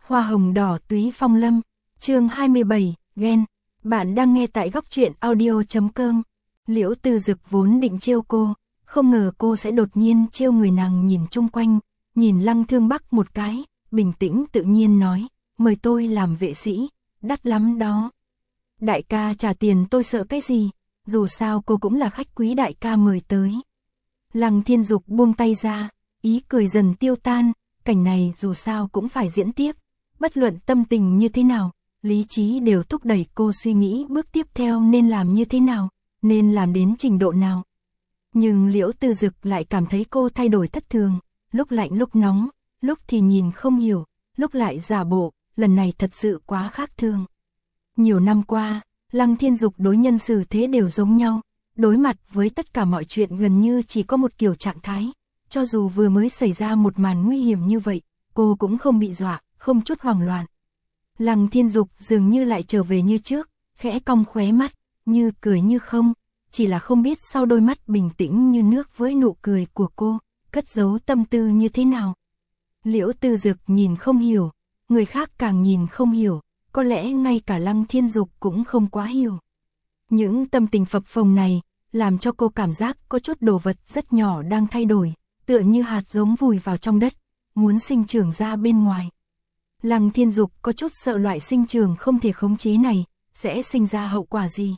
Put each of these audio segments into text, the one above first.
Hoa hồng đỏ túy phong lâm, chương 27, ghen. Bạn đang nghe tại góc truyện audio.com. Liễu Tư Dực vốn định trêu cô, không ngờ cô sẽ đột nhiên trêu người nàng. Nhìn chung quanh, nhìn Lăng Thương Bắc một cái, bình tĩnh tự nhiên nói, mời tôi làm vệ sĩ, đắt lắm đó. Đại ca trả tiền tôi sợ cái gì, dù sao cô cũng là khách quý đại ca mời tới. Lăng Thiên Dục buông tay ra, ý cười dần tiêu tan, cảnh này dù sao cũng phải diễn tiếp, bất luận tâm tình như thế nào, lý trí đều thúc đẩy cô suy nghĩ bước tiếp theo nên làm như thế nào, nên làm đến trình độ nào. Nhưng Liễu Tư Dực lại cảm thấy cô thay đổi thất thường, lúc lạnh lúc nóng, lúc thì nhìn không hiểu, lúc lại giả bộ, lần này thật sự quá khác thường. Nhiều năm qua, Lăng Thiên Dục đối nhân xử thế đều giống nhau, đối mặt với tất cả mọi chuyện gần như chỉ có một kiểu trạng thái, cho dù vừa mới xảy ra một màn nguy hiểm như vậy, cô cũng không bị dọa, không chút hoảng loạn. Lăng Thiên Dục dường như lại trở về như trước, khẽ cong khóe mắt, như cười như không, chỉ là không biết sau đôi mắt bình tĩnh như nước với nụ cười của cô, cất giấu tâm tư như thế nào. Liễu Tư Dực nhìn không hiểu, người khác càng nhìn không hiểu, có lẽ ngay cả Lăng Thiên Dục cũng không quá hiểu. Những tâm tình phập phồng này, làm cho cô cảm giác có chút đồ vật rất nhỏ đang thay đổi, tựa như hạt giống vùi vào trong đất, muốn sinh trưởng ra bên ngoài. Lăng Thiên Dục có chút sợ loại sinh trưởng không thể khống chế này, sẽ sinh ra hậu quả gì.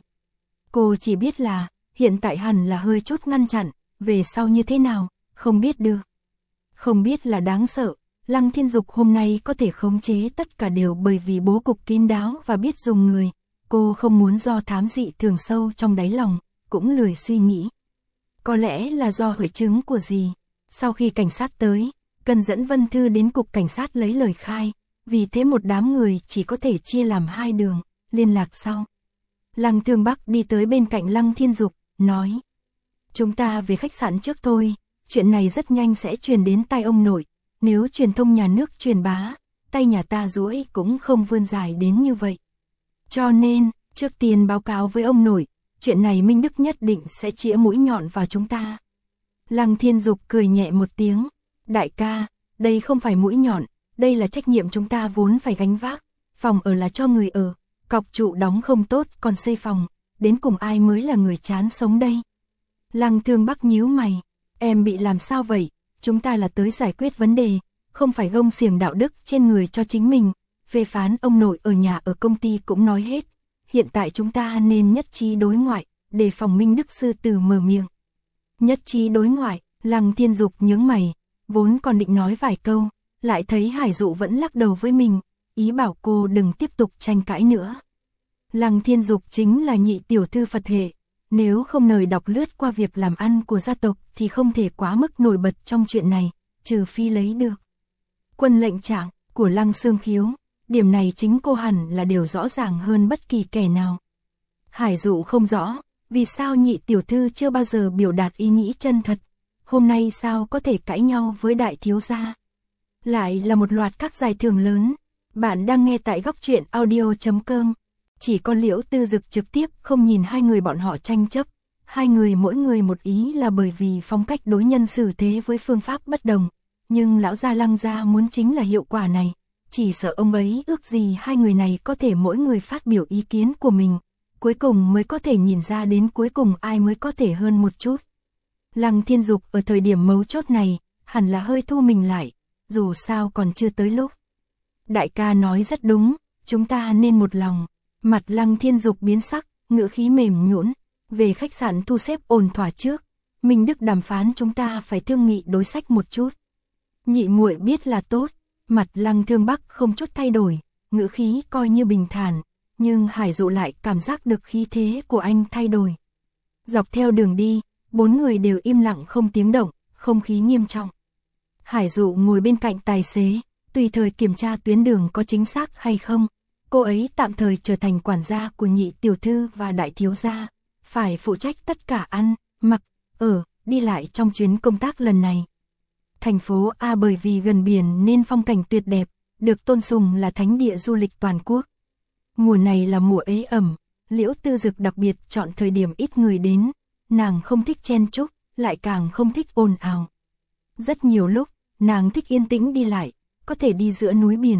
Cô chỉ biết là, hiện tại hẳn là hơi chút ngăn chặn, về sau như thế nào, không biết được. Không biết là đáng sợ, Lăng Thiên Dục hôm nay có thể khống chế tất cả đều bởi vì bố cục kín đáo và biết dùng người. Cô không muốn do thám dị thường sâu trong đáy lòng, cũng lười suy nghĩ. Có lẽ là do hội chứng của gì. Sau khi cảnh sát tới, cần dẫn Vân Thư đến cục cảnh sát lấy lời khai, vì thế một đám người chỉ có thể chia làm hai đường, liên lạc sau. Lăng Thương Bắc đi tới bên cạnh Lăng Thiên Dục, nói: chúng ta về khách sạn trước thôi, chuyện này rất nhanh sẽ truyền đến tai ông nội, nếu truyền thông nhà nước truyền bá, tay nhà ta duỗi cũng không vươn dài đến như vậy. Cho nên, trước tiên báo cáo với ông nội, chuyện này Minh Đức nhất định sẽ chĩa mũi nhọn vào chúng ta. Lăng Thiên Dục cười nhẹ một tiếng, đại ca, đây không phải mũi nhọn, đây là trách nhiệm chúng ta vốn phải gánh vác, phòng ở là cho người ở, cọc trụ đóng không tốt còn xây phòng, đến cùng ai mới là người chán sống đây. Lăng Thương Bắc nhíu mày, em bị làm sao vậy, chúng ta là tới giải quyết vấn đề, không phải gông xiềng đạo đức trên người cho chính mình. Phê phán ông nội ở nhà ở công ty cũng nói hết, hiện tại chúng ta nên nhất trí đối ngoại, đề phòng Minh Đức sư tử mở miệng. Nhất trí đối ngoại, Lăng Thiên Dục nhướng mày, vốn còn định nói vài câu, lại thấy Hải Dụ vẫn lắc đầu với mình, ý bảo cô đừng tiếp tục tranh cãi nữa. Lăng Thiên Dục chính là nhị tiểu thư Phật hệ, nếu không nời đọc lướt qua việc làm ăn của gia tộc thì không thể quá mức nổi bật trong chuyện này, trừ phi lấy được quân lệnh trạng của Lăng Xương Khiếu. Điểm này chính cô hẳn là điều rõ ràng hơn bất kỳ kẻ nào. Hải Dụ không rõ, vì sao nhị tiểu thư chưa bao giờ biểu đạt ý nghĩ chân thật, hôm nay sao có thể cãi nhau với đại thiếu gia. Lại là một loạt các giải thưởng lớn, bạn đang nghe tại góc truyện audio.com. Chỉ có Liễu Tư Dực trực tiếp không nhìn hai người bọn họ tranh chấp, hai người mỗi người một ý là bởi vì phong cách đối nhân xử thế với phương pháp bất đồng, nhưng lão gia Lăng gia muốn chính là hiệu quả này. Chỉ sợ ông ấy ước gì hai người này có thể mỗi người phát biểu ý kiến của mình, cuối cùng mới có thể nhìn ra đến cuối cùng ai mới có thể hơn một chút. Lăng Thiên Dục ở thời điểm mấu chốt này, hẳn là hơi thu mình lại, dù sao còn chưa tới lúc. Đại ca nói rất đúng, chúng ta nên một lòng. Mặt Lăng Thiên Dục biến sắc, ngữ khí mềm nhũn, về khách sạn thu xếp ổn thỏa trước, Minh Đức đàm phán chúng ta phải thương nghị đối sách một chút. Nhị muội biết là tốt. Mặt Lăng Thương Bắc không chút thay đổi, ngữ khí coi như bình thản, nhưng Hải Dụ lại cảm giác được khí thế của anh thay đổi. Dọc theo đường đi, bốn người đều im lặng không tiếng động, không khí nghiêm trọng. Hải Dụ ngồi bên cạnh tài xế, tùy thời kiểm tra tuyến đường có chính xác hay không. Cô ấy tạm thời trở thành quản gia của nhị tiểu thư và đại thiếu gia, phải phụ trách tất cả ăn, mặc, ở, đi lại trong chuyến công tác lần này. Thành phố A bởi vì gần biển nên phong cảnh tuyệt đẹp, được tôn sùng là thánh địa du lịch toàn quốc. Mùa này là mùa ế ẩm, Liễu Tư Dực đặc biệt chọn thời điểm ít người đến, nàng không thích chen chúc, lại càng không thích ồn ào. Rất nhiều lúc, nàng thích yên tĩnh đi lại, có thể đi giữa núi biển,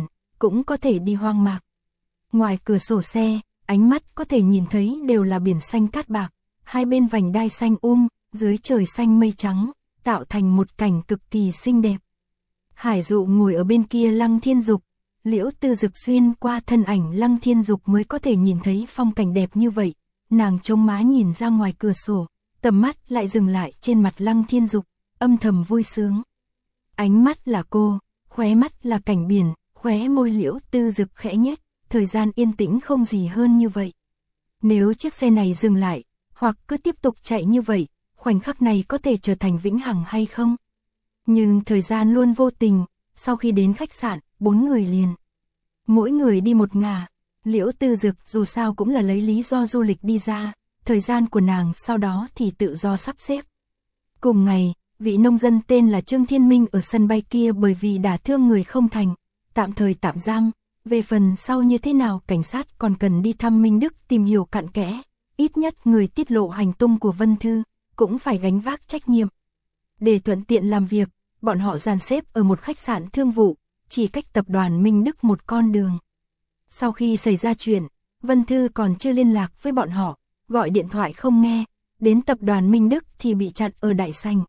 cũng có thể đi hoang mạc. Ngoài cửa sổ xe, ánh mắt có thể nhìn thấy đều là biển xanh cát bạc, hai bên vành đai xanh dưới trời xanh mây trắng, tạo thành một cảnh cực kỳ xinh đẹp. Hải Dụ ngồi ở bên kia Lăng Thiên Dục, Liễu Tư Dực xuyên qua thân ảnh Lăng Thiên Dục mới có thể nhìn thấy phong cảnh đẹp như vậy. Nàng chống má nhìn ra ngoài cửa sổ, tầm mắt lại dừng lại trên mặt Lăng Thiên Dục, âm thầm vui sướng. Ánh mắt là cô, khóe mắt là cảnh biển, khóe môi Liễu Tư Dực khẽ nhếch, thời gian yên tĩnh không gì hơn như vậy. Nếu chiếc xe này dừng lại, hoặc cứ tiếp tục chạy như vậy, khoảnh khắc này có thể trở thành vĩnh hằng hay không? Nhưng thời gian luôn vô tình, sau khi đến khách sạn, 4 người liền. Mỗi người đi một ngả, Liễu Tư Dực dù sao cũng là lấy lý do du lịch đi ra, thời gian của nàng sau đó thì tự do sắp xếp. Cùng ngày, vị nông dân tên là Trương Thiên Minh ở sân bay kia bởi vì đả thương người không thành, tạm thời tạm giam. Về phần sau như thế nào cảnh sát còn cần đi thăm Minh Đức tìm hiểu cặn kẽ, ít nhất người tiết lộ hành tung của Vân Thư, cũng phải gánh vác trách nhiệm. Để thuận tiện làm việc, bọn họ dàn xếp ở một khách sạn thương vụ, chỉ cách tập đoàn Minh Đức một con đường. Sau khi xảy ra chuyện, Vân Thư còn chưa liên lạc với bọn họ, gọi điện thoại không nghe, đến tập đoàn Minh Đức thì bị chặn ở đại sảnh.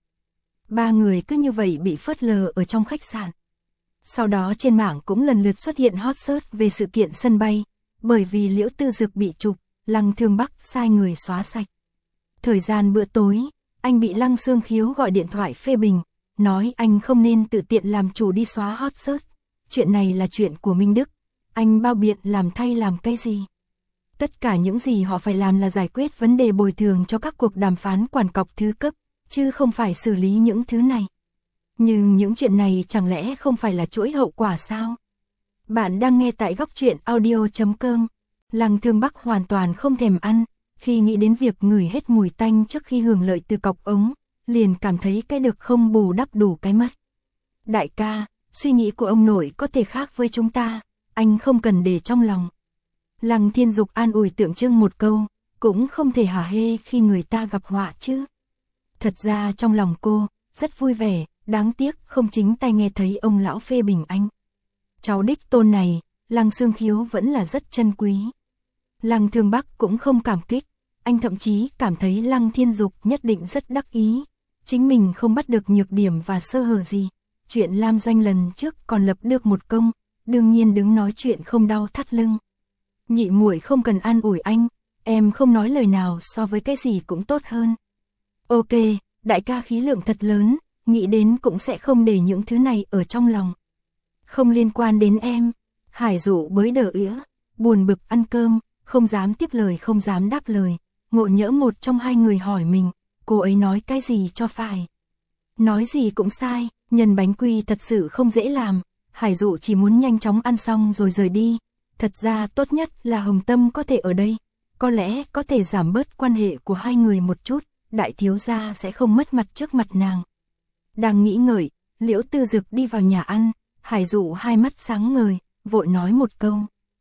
3 người cứ như vậy bị phớt lờ ở trong khách sạn. Sau đó trên mạng cũng lần lượt xuất hiện hot search về sự kiện sân bay, bởi vì Liễu Tư Dực bị chụp, Lăng Thương Bắc sai người xóa sạch. Thời gian bữa tối, anh bị Lăng Xương Khiếu gọi điện thoại phê bình, nói anh không nên tự tiện làm chủ đi xóa hot search. Chuyện này là chuyện của Minh Đức, anh bao biện làm thay làm cái gì? Tất cả những gì họ phải làm là giải quyết vấn đề bồi thường cho các cuộc đàm phán quản cọc thứ cấp, chứ không phải xử lý những thứ này. Nhưng những chuyện này chẳng lẽ không phải là chuỗi hậu quả sao? Bạn đang nghe tại góc truyện audio.com. Lăng Thương Bắc hoàn toàn không thèm ăn, khi nghĩ đến việc ngửi hết mùi tanh trước khi hưởng lợi từ cọc ống, liền cảm thấy cái được không bù đắp đủ cái mất. Đại ca, suy nghĩ của ông nội có thể khác với chúng ta, anh không cần để trong lòng. Lăng Thiên Dục an ủi tượng trưng một câu, cũng không thể hả hê khi người ta gặp họa chứ. Thật ra trong lòng cô, rất vui vẻ, đáng tiếc không chính tay nghe thấy ông lão phê bình anh. Cháu đích tôn này, Lăng Xương Khiếu vẫn là rất chân quý. Lăng Thương Bắc cũng không cảm kích, anh thậm chí cảm thấy Lăng Thiên Dục nhất định rất đắc ý. Chính mình không bắt được nhược điểm và sơ hở gì. Chuyện Lam Doanh lần trước còn lập được một công, đương nhiên đứng nói chuyện không đau thắt lưng. Nhị muội không cần an ủi anh, em không nói lời nào so với cái gì cũng tốt hơn. Ok, đại ca khí lượng thật lớn, nghĩ đến cũng sẽ không để những thứ này ở trong lòng. Không liên quan đến em. Hải Dụ bới đờ ỉa, buồn bực ăn cơm, không dám tiếp lời không dám đáp lời. Ngộ nhỡ một trong hai người hỏi mình, cô ấy nói cái gì cho phải. Nói gì cũng sai, nhân bánh quy thật sự không dễ làm. Hải Dụ chỉ muốn nhanh chóng ăn xong rồi rời đi. Thật ra tốt nhất là Hồng Tâm có thể ở đây. Có lẽ có thể giảm bớt quan hệ của hai người một chút, đại thiếu gia sẽ không mất mặt trước mặt nàng. Đang nghĩ ngợi, Liễu Tư Dực đi vào nhà ăn, Hải Dụ hai mắt sáng ngời, vội nói một câu.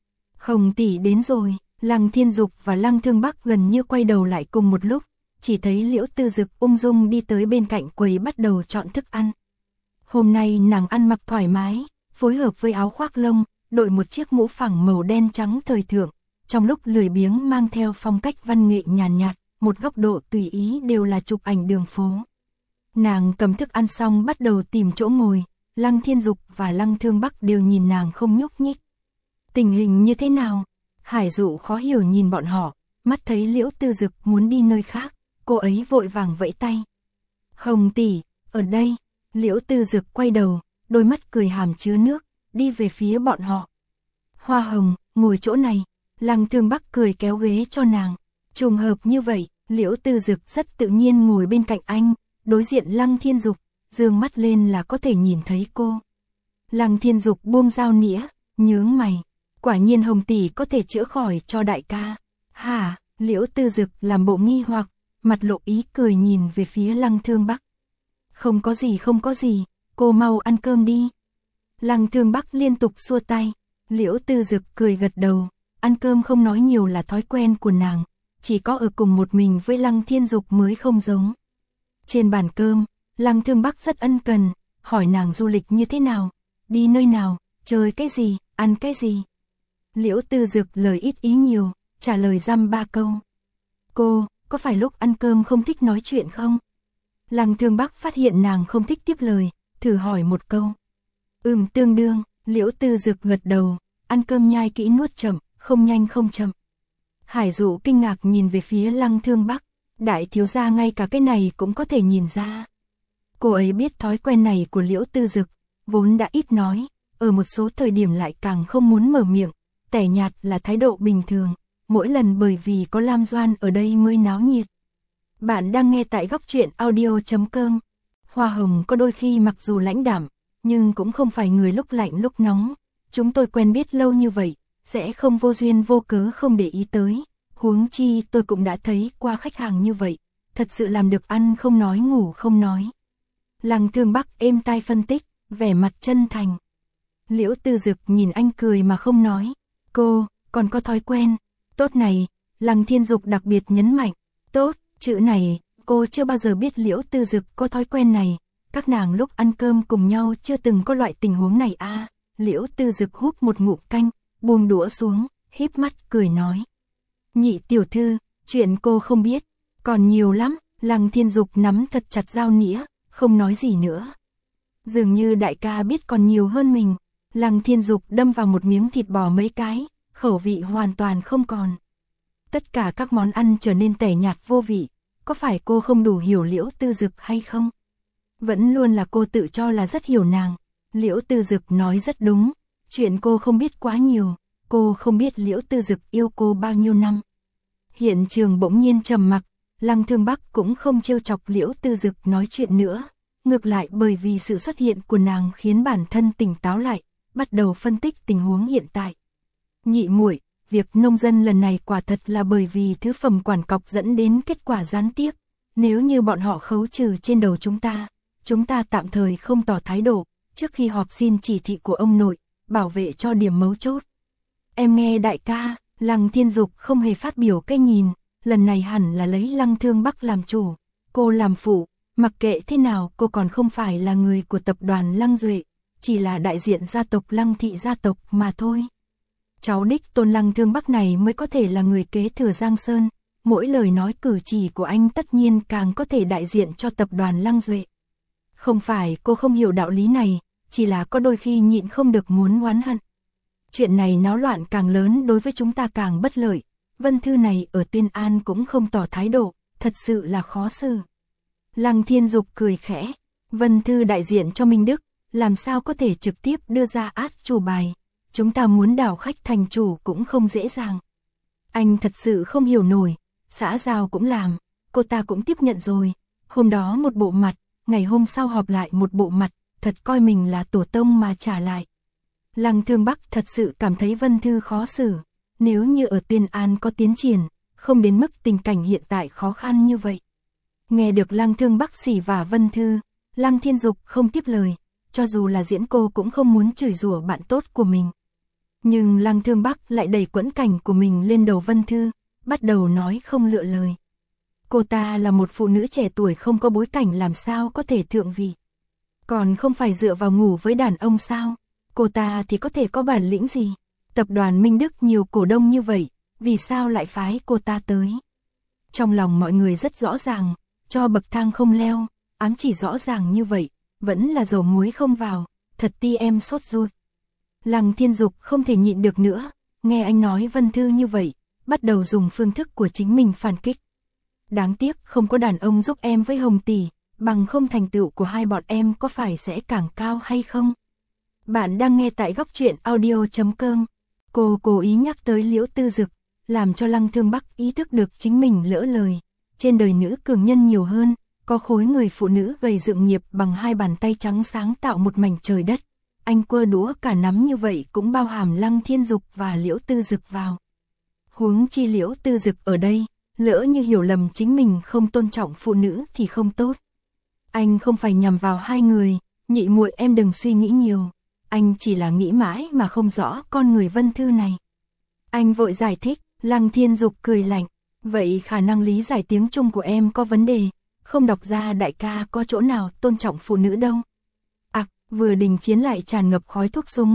Hồng tỷ đến rồi. Lăng Thiên Dục và Lăng Thương Bắc gần như quay đầu lại cùng một lúc, chỉ thấy Liễu Tư Dực ung dung đi tới bên cạnh quầy bắt đầu chọn thức ăn. Hôm nay nàng ăn mặc thoải mái, phối hợp với áo khoác lông, đội một chiếc mũ phẳng màu đen trắng thời thượng, trong lúc lười biếng mang theo phong cách văn nghệ nhàn nhạt, một góc độ tùy ý đều là chụp ảnh đường phố. Nàng cầm thức ăn xong bắt đầu tìm chỗ ngồi, Lăng Thiên Dục và Lăng Thương Bắc đều nhìn nàng không nhúc nhích. Tình hình như thế nào? Hải Dụ khó hiểu nhìn bọn họ, mắt thấy Liễu Tư Dực muốn đi nơi khác, cô ấy vội vàng vẫy tay. Hồng tỷ, ở đây. Liễu Tư Dực quay đầu, đôi mắt cười hàm chứa nước, đi về phía bọn họ. Hoa Hồng, ngồi chỗ này. Lăng Thương Bắc cười kéo ghế cho nàng. Trùng hợp như vậy, Liễu Tư Dực rất tự nhiên ngồi bên cạnh anh, đối diện Lăng Thiên Dục, dương mắt lên là có thể nhìn thấy cô. Lăng Thiên Dục buông dao nĩa, nhướng mày. Quả nhiên Hồng tỷ có thể chữa khỏi cho đại ca. Hả? Liễu Tư Dực làm bộ nghi hoặc, mặt lộ ý cười nhìn về phía Lăng Thương Bắc. Không có gì không có gì, cô mau ăn cơm đi. Lăng Thương Bắc liên tục xua tay, Liễu Tư Dực cười gật đầu, ăn cơm không nói nhiều là thói quen của nàng, chỉ có ở cùng một mình với Lăng Thiên Dục mới không giống. Trên bàn cơm, Lăng Thương Bắc rất ân cần, hỏi nàng du lịch như thế nào, đi nơi nào, chơi cái gì, ăn cái gì? Liễu Tư Dực lời ít ý nhiều, trả lời dăm ba câu. Cô, có phải lúc ăn cơm không thích nói chuyện không? Lăng Thương Bắc phát hiện nàng không thích tiếp lời, thử hỏi một câu. Tương đương, Liễu Tư Dực gật đầu, ăn cơm nhai kỹ nuốt chậm, không nhanh không chậm. Hải Dụ kinh ngạc nhìn về phía Lăng Thương Bắc, đại thiếu gia ngay cả cái này cũng có thể nhìn ra. Cô ấy biết thói quen này của Liễu Tư Dực, vốn đã ít nói, ở một số thời điểm lại càng không muốn mở miệng, tẻ nhạt là thái độ bình thường, mỗi lần bởi vì có Lam Doan ở đây mới náo nhiệt. Bạn đang nghe tại góc truyện audio.com. Hoa Hồng có đôi khi mặc dù lãnh đạm, nhưng cũng không phải người lúc lạnh lúc nóng. Chúng tôi quen biết lâu như vậy, sẽ không vô duyên vô cớ không để ý tới. Huống chi tôi cũng đã thấy qua khách hàng như vậy, thật sự làm được ăn không nói ngủ không nói. Lăng Thương Bắc êm tai phân tích, vẻ mặt chân thành. Liễu Tư Dực nhìn anh cười mà không nói. Cô, còn có thói quen. Tốt này, Lăng Thiên Dục đặc biệt nhấn mạnh. Tốt, chữ này, cô chưa bao giờ biết Liễu Tư Dực có thói quen này. Các nàng lúc ăn cơm cùng nhau chưa từng có loại tình huống này à. Liễu Tư Dực húp một ngụm canh, buông đũa xuống, híp mắt cười nói. Nhị tiểu thư, chuyện cô không biết, còn nhiều lắm. Lăng Thiên Dục nắm thật chặt dao nĩa, không nói gì nữa. Dường như đại ca biết còn nhiều hơn mình. Lăng Thiên Dục đâm vào một miếng thịt bò mấy cái, khẩu vị hoàn toàn không còn. Tất cả các món ăn trở nên tẻ nhạt vô vị, có phải cô không đủ hiểu Liễu Tư Dực hay không? Vẫn luôn là cô tự cho là rất hiểu nàng. Liễu Tư Dực nói rất đúng, chuyện cô không biết quá nhiều, cô không biết Liễu Tư Dực yêu cô bao nhiêu năm. Hiện trường bỗng nhiên trầm mặc, Lăng Thương Bắc cũng không trêu chọc Liễu Tư Dực nói chuyện nữa, ngược lại bởi vì sự xuất hiện của nàng khiến bản thân tỉnh táo lại, bắt đầu phân tích tình huống hiện tại. Nhị muội, việc nông dân lần này quả thật là bởi vì thứ phẩm quản cọc dẫn đến kết quả gián tiếp, nếu như bọn họ khấu trừ trên đầu chúng ta tạm thời không tỏ thái độ, trước khi họp xin chỉ thị của ông nội, bảo vệ cho điểm mấu chốt. Em nghe đại ca. Lăng Thiên Dục không hề phát biểu cái nhìn, lần này hẳn là lấy Lăng Thương Bắc làm chủ, cô làm phụ, mặc kệ thế nào cô còn không phải là người của tập đoàn Lăng Duệ, chỉ là đại diện gia tộc Lăng thị gia tộc mà thôi. Cháu đích tôn Lăng Thương Bắc này mới có thể là người kế thừa Giang Sơn, mỗi lời nói cử chỉ của anh tất nhiên càng có thể đại diện cho tập đoàn Lăng Duệ. Không phải cô không hiểu đạo lý này, chỉ là có đôi khi nhịn không được muốn oán hận. Chuyện này náo loạn càng lớn đối với chúng ta càng bất lợi, Vân Thư này ở Tuyên An cũng không tỏ thái độ, thật sự là khó xử. Lăng Thiên Dục cười khẽ, Vân Thư đại diện cho Minh Đức, làm sao có thể trực tiếp đưa ra át chủ bài, chúng ta muốn đảo khách thành chủ cũng không dễ dàng. Anh thật sự không hiểu nổi, xã giao cũng làm, cô ta cũng tiếp nhận rồi, hôm đó một bộ mặt, ngày hôm sau họp lại một bộ mặt, thật coi mình là tổ tông mà trả lại. Lăng Thương Bắc thật sự cảm thấy Vân Thư khó xử, nếu như ở Tuyên An có tiến triển, không đến mức tình cảnh hiện tại khó khăn như vậy. Nghe được Lăng Thương Bắc xỉ vả Vân Thư, Lăng Thiên Dục không tiếp lời, cho dù là diễn cô cũng không muốn chửi rủa bạn tốt của mình. Nhưng Lăng Thương Bắc lại đẩy quẫn cảnh của mình lên đầu Vân Thư, bắt đầu nói không lựa lời. Cô ta là một phụ nữ trẻ tuổi không có bối cảnh làm sao có thể thượng vị. Còn không phải dựa vào ngủ với đàn ông sao? Cô ta thì có thể có bản lĩnh gì? Tập đoàn Minh Đức nhiều cổ đông như vậy, vì sao lại phái cô ta tới? Trong lòng mọi người rất rõ ràng, cho bậc thang không leo, ám chỉ rõ ràng như vậy, vẫn là dầu muối không vào, thật ti em sốt ruột. Lăng Thiên Dục không thể nhịn được nữa, nghe anh nói Vân Thư như vậy, bắt đầu dùng phương thức của chính mình phản kích. Đáng tiếc không có đàn ông giúp em với Hồng tỷ, bằng không thành tựu của hai bọn em có phải sẽ càng cao hay không? Bạn đang nghe tại góc truyện audio.com. Cô cố ý nhắc tới Liễu Tư Dực, làm cho Lăng Thương Bắc ý thức được chính mình lỡ lời. Trên đời nữ cường nhân nhiều hơn, có khối người phụ nữ gầy dựng nghiệp bằng hai bàn tay trắng sáng tạo một mảnh trời đất. Anh quơ đũa cả nắm như vậy cũng bao hàm Lăng Thiên Dục và Liễu Tư Dực vào. Huống chi Liễu Tư Dực ở đây, lỡ như hiểu lầm chính mình không tôn trọng phụ nữ thì không tốt. Anh không phải nhằm vào hai người, nhị muội em đừng suy nghĩ nhiều. Anh chỉ là nghĩ mãi mà không rõ con người Vân Thư này. Anh vội giải thích, Lăng Thiên Dục cười lạnh. Vậy khả năng lý giải tiếng Trung của em có vấn đề, không đọc ra đại ca có chỗ nào tôn trọng phụ nữ đâu. Vừa đình chiến lại tràn ngập khói thuốc súng,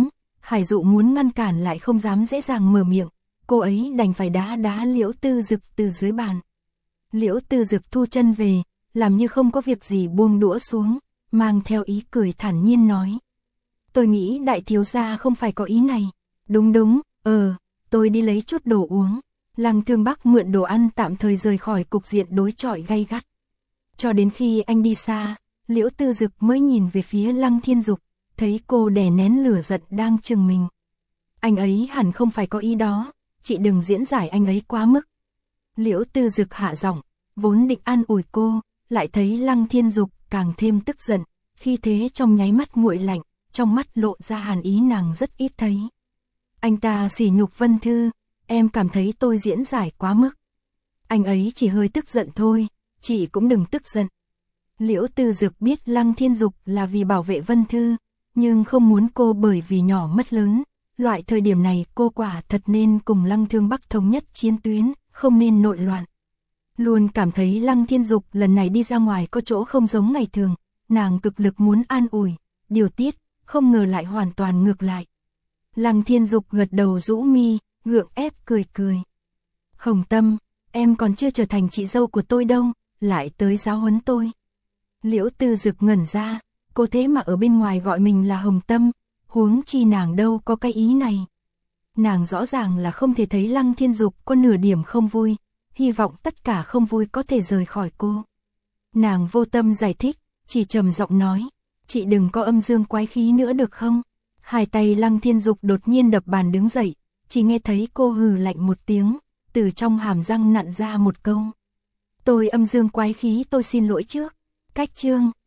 Hải Dụ muốn ngăn cản lại không dám dễ dàng mở miệng, cô ấy đành phải đá Liễu Tư Dực từ dưới bàn. Liễu Tư Dực thu chân về, làm như không có việc gì buông đũa xuống, mang theo ý cười thản nhiên nói. Tôi nghĩ đại thiếu gia không phải có ý này. Đúng, tôi đi lấy chút đồ uống. Lăng Thương Bắc mượn đồ ăn tạm thời rời khỏi cục diện đối chọi gay gắt. Cho đến khi anh đi xa, Liễu Tư Dực mới nhìn về phía Lăng Thiên Dục, thấy cô đè nén lửa giận đang chừng mình. Anh ấy hẳn không phải có ý đó, chị đừng diễn giải anh ấy quá mức. Liễu Tư Dực hạ giọng, vốn định an ủi cô, lại thấy Lăng Thiên Dục càng thêm tức giận, khi thế trong nháy mắt nguội lạnh, trong mắt lộ ra hàn ý nàng rất ít thấy. Anh ta sỉ nhục Vân Thư, em cảm thấy tôi diễn giải quá mức. Anh ấy chỉ hơi tức giận thôi, chị cũng đừng tức giận. Liễu Tư Dực biết Lăng Thiên Dục là vì bảo vệ Vân Thư, nhưng không muốn cô bởi vì nhỏ mất lớn. Loại thời điểm này cô quả thật nên cùng Lăng Thương Bắc thống nhất chiến tuyến, không nên nội loạn. Luôn cảm thấy Lăng Thiên Dục lần này đi ra ngoài có chỗ không giống ngày thường, nàng cực lực muốn an ủi, điều tiết, không ngờ lại hoàn toàn ngược lại. Lăng Thiên Dục gật đầu rũ mi, gượng ép cười. Hồng Tâm, em còn chưa trở thành chị dâu của tôi đâu, lại tới giáo huấn tôi. Liễu Tư Dực ngẩn ra, cô thế mà ở bên ngoài gọi mình là Hồng Tâm, huống chi nàng đâu có cái ý này. Nàng rõ ràng là không thể thấy Lăng Thiên Dục có nửa điểm không vui, hy vọng tất cả không vui có thể rời khỏi cô. Nàng vô tâm giải thích, chỉ trầm giọng nói, chị đừng có âm dương quái khí nữa được không? Hai tay Lăng Thiên Dục đột nhiên đập bàn đứng dậy, chỉ nghe thấy cô hừ lạnh một tiếng, từ trong hàm răng nặn ra một câu. Tôi âm dương quái khí, tôi xin lỗi trước. Cách chương